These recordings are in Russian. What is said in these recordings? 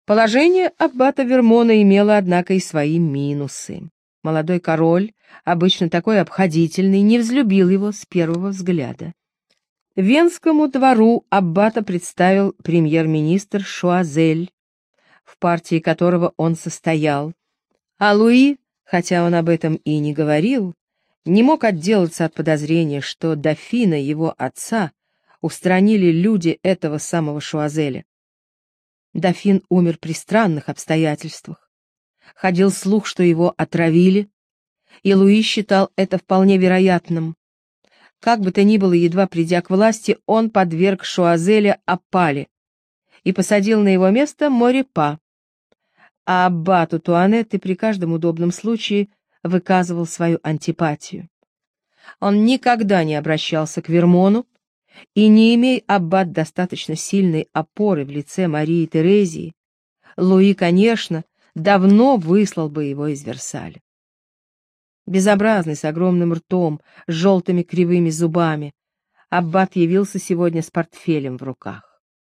Положение аббата Вермона имело, однако, и свои минусы. Молодой король, обычно такой обходительный, не взлюбил его с первого взгляда. Венскому двору аббата представил премьер-министр Шуазель, в партии которого он состоял, а Луи, хотя он об этом и не говорил, не мог отделаться от подозрения, что дофина его отца устранили люди этого самого Шуазеля. Дофин умер при странных обстоятельствах. Ходил слух, что его отравили, и Луи считал это вполне вероятным. Как бы то ни было, едва придя к власти, он подверг Шуазеля опале и посадил на его место Морепа, а аббату Туанетты при каждом удобном случае выказывал свою антипатию. Он никогда не обращался к Вермону, и, не имея аббат достаточно сильной опоры в лице Марии Терезии, Луи, конечно, давно выслал бы его из Версаля. Безобразный, с огромным ртом, с желтыми кривыми зубами, аббат явился сегодня с портфелем в руках.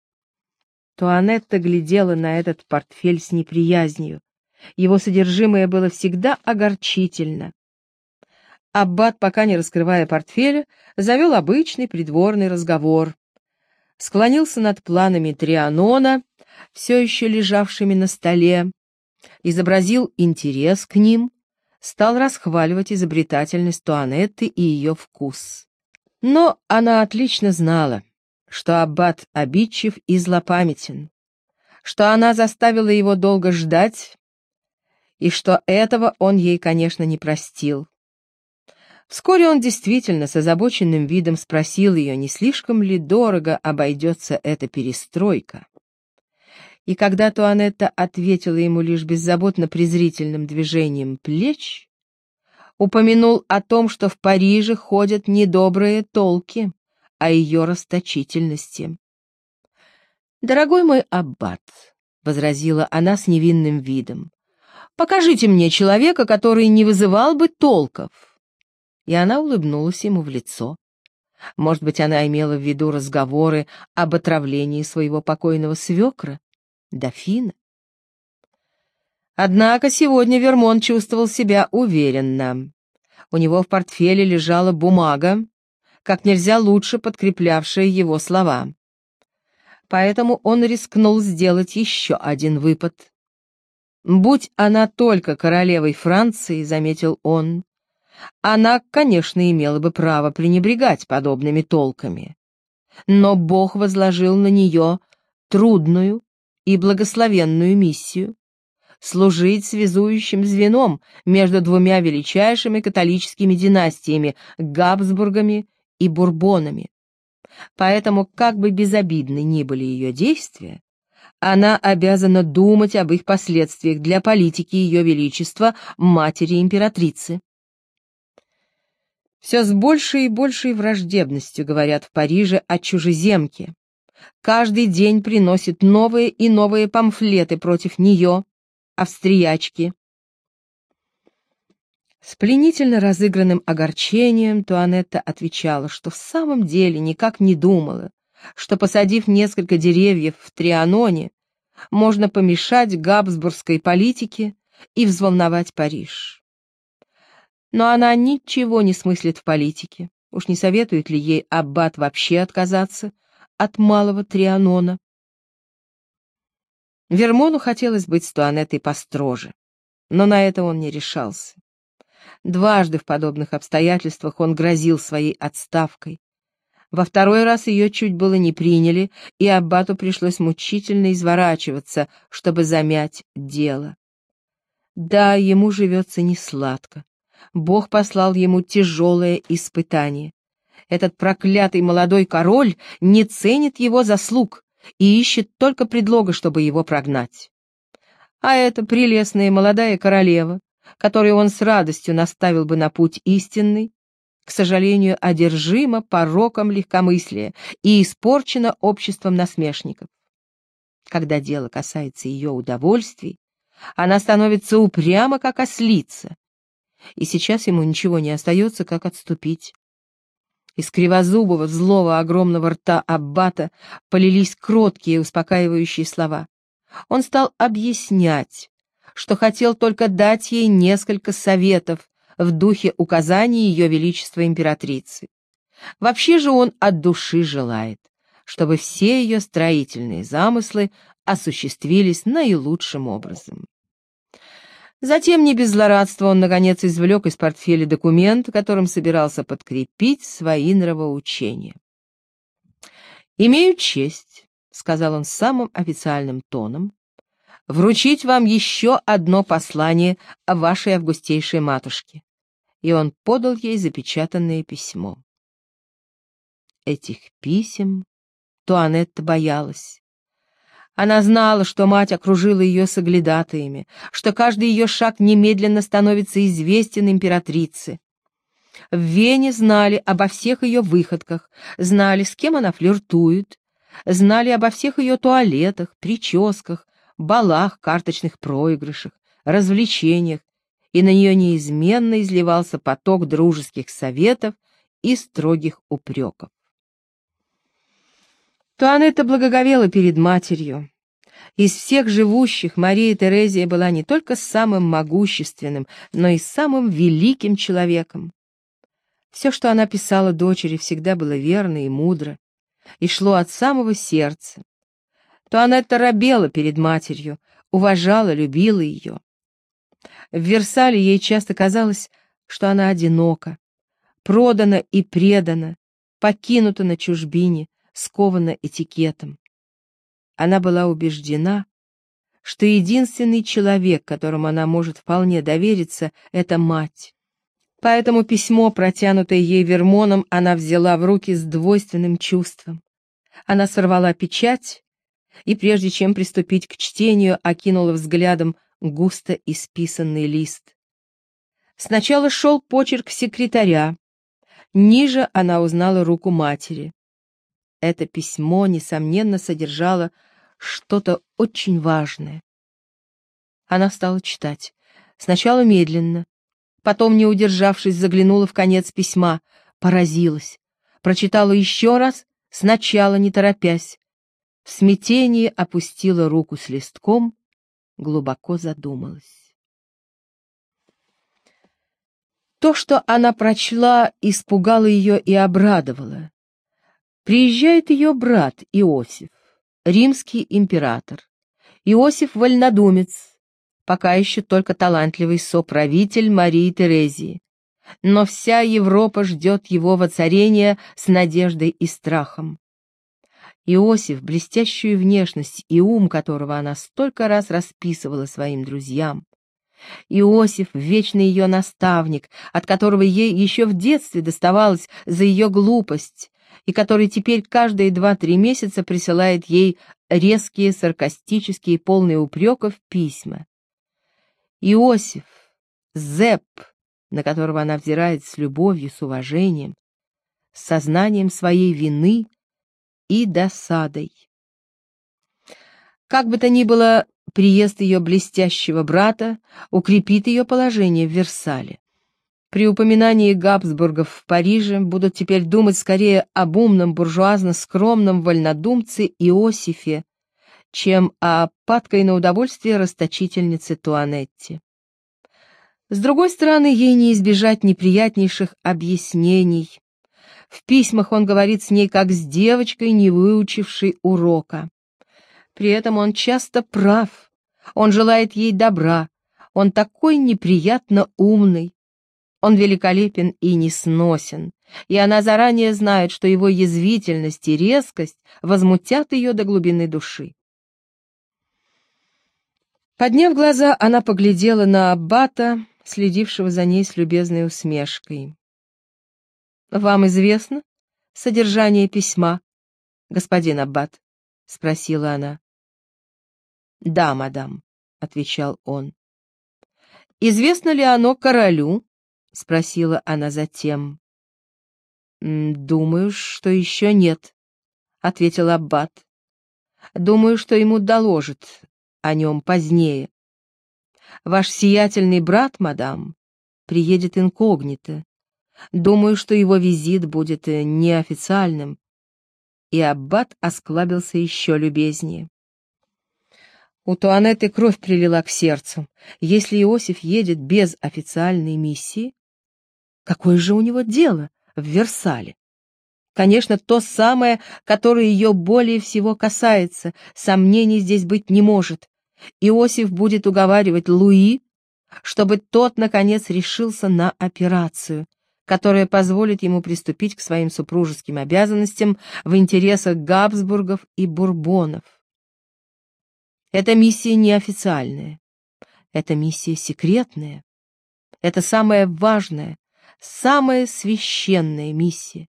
Туанетта глядела на этот портфель с неприязнью. Его содержимое было всегда огорчительно. Аббат, пока не раскрывая портфеля, завел обычный придворный разговор. Склонился над планами Трианона, все еще лежавшими на столе, изобразил интерес к ним, стал расхваливать изобретательность Туанетты и ее вкус. Но она отлично знала, что аббат обидчив и злопамятен, что она заставила его долго ждать, и что этого он ей, конечно, не простил. Вскоре он действительно с озабоченным видом спросил ее, не слишком ли дорого обойдется эта перестройка. И когда Туанетта ответила ему лишь беззаботно-презрительным движением плеч, упомянул о том, что в Париже ходят недобрые толки о ее расточительности. «Дорогой мой аббат», — возразила она с невинным видом, — «покажите мне человека, который не вызывал бы толков». И она улыбнулась ему в лицо. Может быть, она имела в виду разговоры об отравлении своего покойного свекра, дофина. Однако сегодня Вермон чувствовал себя уверенно. У него в портфеле лежала бумага, как нельзя лучше подкреплявшая его слова. Поэтому он рискнул сделать еще один выпад. «Будь она только королевой Франции», — заметил он, — «она, конечно, имела бы право пренебрегать подобными толками. Но Бог возложил на нее трудную и благословенную миссию — служить связующим звеном между двумя величайшими католическими династиями — Габсбургами и Бурбонами. Поэтому, как бы безобидны ни были ее действия, она обязана думать об их последствиях для политики Ее Величества, матери-императрицы. Все с большей и большей враждебностью говорят в Париже о чужеземке. Каждый день приносят новые и новые памфлеты против нее, австриячки. С пленительно разыгранным огорчением Туанетта отвечала, что в самом деле никак не думала, что, посадив несколько деревьев в Трианоне, можно помешать габсбургской политике и взволновать Париж. Но она ничего не смыслит в политике. Уж не советует ли ей аббат вообще отказаться от малого Трианона? Вермону хотелось быть с Туанеттой построже, но на это он не решался. Дважды в подобных обстоятельствах он грозил своей отставкой. Во второй раз ее чуть было не приняли, и аббату пришлось мучительно изворачиваться, чтобы замять дело. Да, ему живется несладко. Бог послал ему тяжелое испытание. Этот проклятый молодой король не ценит его заслуг и ищет только предлога, чтобы его прогнать. А эта прелестная молодая королева, которую он с радостью наставил бы на путь истинный, к сожалению, одержима пороком легкомыслия и испорчена обществом насмешников. Когда дело касается ее удовольствий, она становится упряма, как ослица, и сейчас ему ничего не остается, как отступить. Из кривозубого, злого, огромного рта аббата полились кроткие, успокаивающие слова. Он стал объяснять, что хотел только дать ей несколько советов в духе указаний Ее Величества Императрицы. Вообще же он от души желает, чтобы все ее строительные замыслы осуществились наилучшим образом. Затем, не без злорадства, он, наконец, извлек из портфеля документ, которым собирался подкрепить свои нравоучения. «Имею честь», — сказал он самым официальным тоном, «вручить вам еще одно послание о вашей августейшей матушке». И он подал ей запечатанное письмо. Этих писем Туанетта боялась. Она знала, что мать окружила ее соглядатаями, что каждый ее шаг немедленно становится известен императрице. В Вене знали обо всех ее выходках, знали, с кем она флиртует, знали обо всех ее туалетах, прическах, балах, карточных проигрышах, развлечениях, и на нее неизменно изливался поток дружеских советов и строгих упреков. Туанетта благоговела перед матерью. Из всех живущих Мария Терезия была не только самым могущественным, но и самым великим человеком. Все, что она писала дочери, всегда было верно и мудро, и шло от самого сердца. Туанетта робела перед матерью, уважала, любила ее. В Версале ей часто казалось, что она одинока, продана и предана, покинута на чужбине, скована этикетом. Она была убеждена, что единственный человек, которому она может вполне довериться, — это мать. Поэтому письмо, протянутое ей Вермоном, она взяла в руки с двойственным чувством. Она сорвала печать и, прежде чем приступить к чтению, окинула взглядом густо исписанный лист. Сначала шел почерк секретаря, ниже она узнала руку матери. Это письмо, несомненно, содержало что-то очень важное. Она стала читать. Сначала медленно, потом, не удержавшись, заглянула в конец письма, поразилась. Прочитала еще раз, сначала не торопясь. В смятении опустила руку с листком, глубоко задумалась. То, что она прочла, испугало ее и обрадовало. Приезжает ее брат Иосиф, римский император. Иосиф вольнодумец, пока еще только талантливый соправитель Марии Терезии. Но вся Европа ждет его воцарения с надеждой и страхом. Иосиф, блестящую внешность и ум которого она столько раз расписывала своим друзьям. Иосиф, вечный ее наставник, от которого ей еще в детстве доставалось за ее глупость, и который теперь каждые 2-3 месяца присылает ей резкие, саркастические, полные упреков письма. Иосиф, Зепп, на которого она взирает с любовью, с уважением, с сознанием своей вины и досадой. Как бы то ни было, приезд ее блестящего брата укрепит ее положение в Версале. При упоминании Габсбургов в Париже будут теперь думать скорее об умном, буржуазно-скромном вольнодумце Иосифе, чем о падкой на удовольствие расточительнице Туанетте. С другой стороны, ей не избежать неприятнейших объяснений. В письмах он говорит с ней как с девочкой, не выучившей урока. При этом он часто прав, он желает ей добра, он такой неприятно умный. Он великолепен и несносен, и она заранее знает, что его язвительность и резкость возмутят ее до глубины души. Подняв глаза, она поглядела на аббата, следившего за ней с любезной усмешкой. «Вам известно содержание письма, господин аббат?» — спросила она. «Да, мадам», — отвечал он. «Известно ли оно королю?» — спросила она затем. «Думаю, что еще нет», — ответил аббат. «Думаю, что ему доложат о нем позднее. Ваш сиятельный брат, мадам, приедет инкогнито. Думаю, что его визит будет неофициальным». И аббат осклабился еще любезнее. У Туанетты кровь прилила к сердцу. Если Иосиф едет без официальной миссии, какое же у него дело в Версале? Конечно, то самое, которое ее более всего касается, сомнений здесь быть не может. Иосиф будет уговаривать Луи, чтобы тот, наконец, решился на операцию, которая позволит ему приступить к своим супружеским обязанностям в интересах Габсбургов и Бурбонов. Эта миссия неофициальная, эта миссия секретная, это самая важная, самая священная миссия.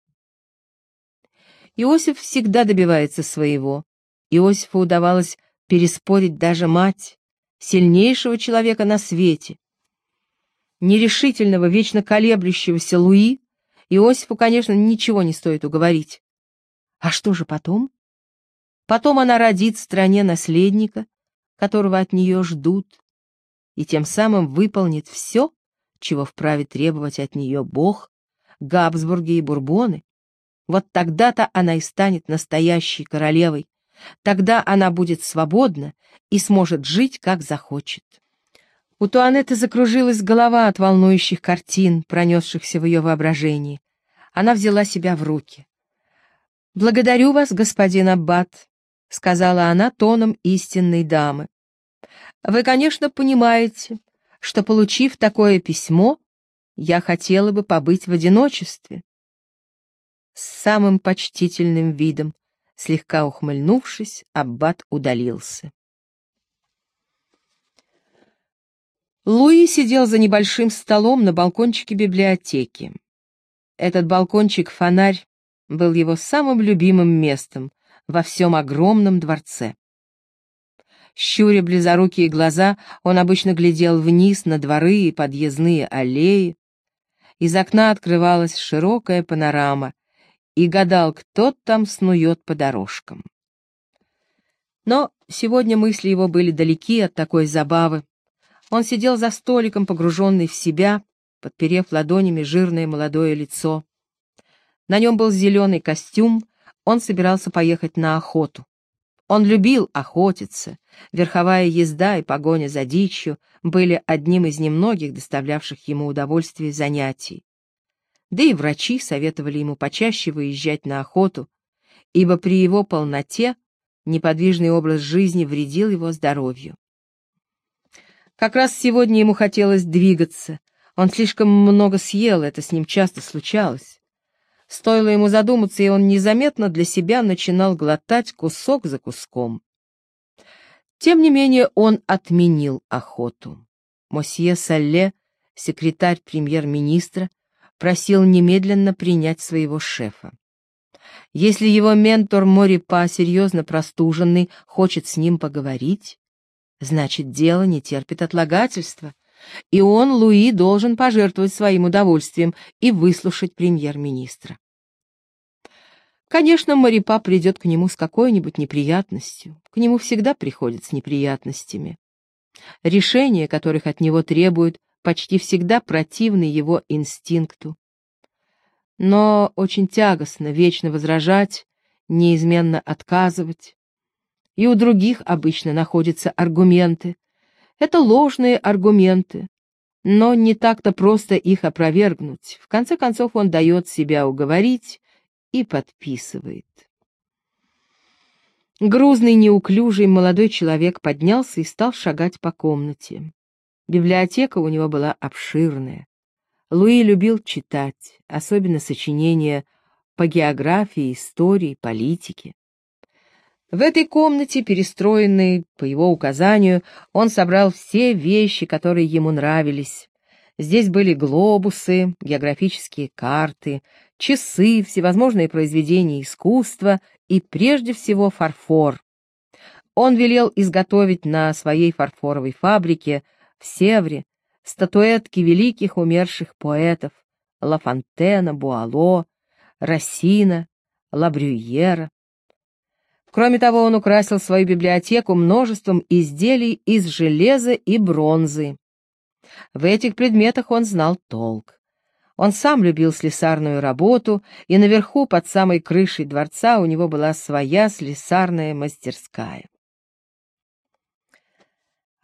Иосиф всегда добивается своего. Иосифу удавалось переспорить даже мать, сильнейшего человека на свете. Нерешительного, вечно колеблющегося Луи Иосифу, конечно, ничего не стоит уговорить. А что же потом? Потом она родит в стране наследника, которого от нее ждут, и тем самым выполнит все, чего вправе требовать от нее Бог, Габсбурги и Бурбоны. Вот тогда-то она и станет настоящей королевой, тогда она будет свободна и сможет жить, как захочет. У Туанетты закружилась голова от волнующих картин, пронесшихся в ее воображении. Она взяла себя в руки. «Благодарю вас, господин аббат», — сказала она тоном истинной дамы. «Вы, конечно, понимаете, что, получив такое письмо, я хотела бы побыть в одиночестве». С самым почтительным видом, слегка ухмыльнувшись, аббат удалился. Луи сидел за небольшим столом на балкончике библиотеки. Этот балкончик-фонарь был его самым любимым местом во всем огромном дворце. Щуря близорукие глаза, он обычно глядел вниз на дворы и подъездные аллеи. Из окна открывалась широкая панорама, и гадал, кто там снует по дорожкам. Но сегодня мысли его были далеки от такой забавы. Он сидел за столиком, погруженный в себя, подперев ладонями жирное молодое лицо. На нем был зеленый костюм, он собирался поехать на охоту. Он любил охотиться, верховая езда и погоня за дичью были одним из немногих доставлявших ему удовольствие занятий. Да и врачи советовали ему почаще выезжать на охоту, ибо при его полноте неподвижный образ жизни вредил его здоровью. Как раз сегодня ему хотелось двигаться, он слишком много съел, это с ним часто случалось. Стоило ему задуматься, и он незаметно для себя начинал глотать кусок за куском. Тем не менее он отменил охоту. Мосье Салле, секретарь премьер-министра, просил немедленно принять своего шефа. Если его ментор Морипа, серьезно простуженный, хочет с ним поговорить, значит, дело не терпит отлагательства, и он, Луи, должен пожертвовать своим удовольствием и выслушать премьер-министра. Конечно, Морипа придет к нему с какой-нибудь неприятностью, к нему всегда приходят с неприятностями. Решения, которых от него требуют, почти всегда противны его инстинкту. Но очень тягостно вечно возражать, неизменно отказывать. И у других обычно находятся аргументы. Это ложные аргументы, но не так-то просто их опровергнуть. В конце концов он дает себя уговорить и подписывает. Грузный, неуклюжий молодой человек поднялся и стал шагать по комнате. Библиотека у него была обширная. Луи любил читать, особенно сочинения по географии, истории, политике. В этой комнате, перестроенной по его указанию, он собрал все вещи, которые ему нравились. Здесь были глобусы, географические карты, часы, всевозможные произведения искусства и, прежде всего, фарфор. Он велел изготовить на своей фарфоровой фабрике в Севре статуэтки великих умерших поэтов Ла Фонтена, Буало, Рассина, Ла Брюйера. Кроме того, он украсил свою библиотеку множеством изделий из железа и бронзы. В этих предметах он знал толк. Он сам любил слесарную работу, и наверху, под самой крышей дворца, у него была своя слесарная мастерская.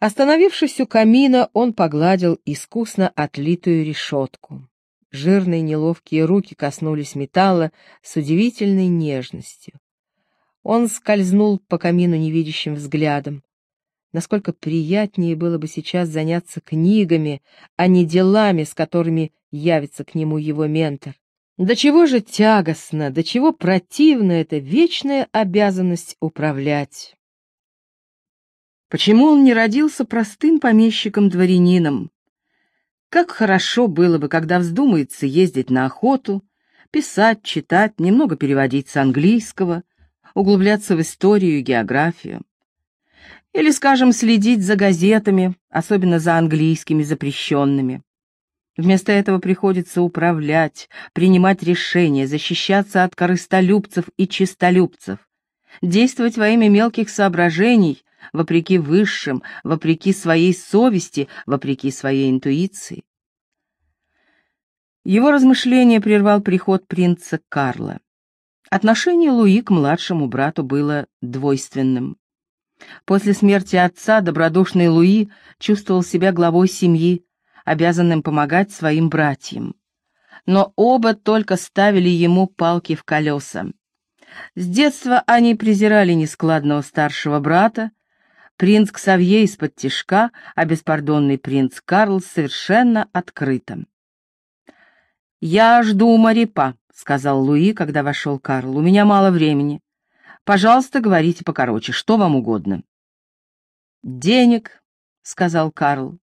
Остановившись у камина, он погладил искусно отлитую решетку. Жирные неловкие руки коснулись металла с удивительной нежностью. Он скользнул по камину невидящим взглядом. Насколько приятнее было бы сейчас заняться книгами, а не делами, с которыми явится к нему его ментор. До чего же тягостно, до чего противна эта вечная обязанность управлять. Почему он не родился простым помещиком-дворянином? Как хорошо было бы, когда вздумается ездить на охоту, писать, читать, немного переводить с английского, углубляться в историю и географию. Или, скажем, следить за газетами, особенно за английскими запрещенными. Вместо этого приходится управлять, принимать решения, защищаться от корыстолюбцев и честолюбцев, действовать во имя мелких соображений, вопреки высшим, вопреки своей совести, вопреки своей интуиции. Его размышления прервал приход принца Карла. Отношение Луи к младшему брату было двойственным. После смерти отца добродушный Луи чувствовал себя главой семьи, обязанным помогать своим братьям. Но оба только ставили ему палки в колеса. С детства они презирали нескладного старшего брата, принц Ксавье из-под тишка, а беспардонный принц Карл совершенно открыто. «Я жду Марипа», — сказал Луи, когда вошел Карл. «У меня мало времени. Пожалуйста, говорите покороче, что вам угодно». «Денег», — сказал Карл.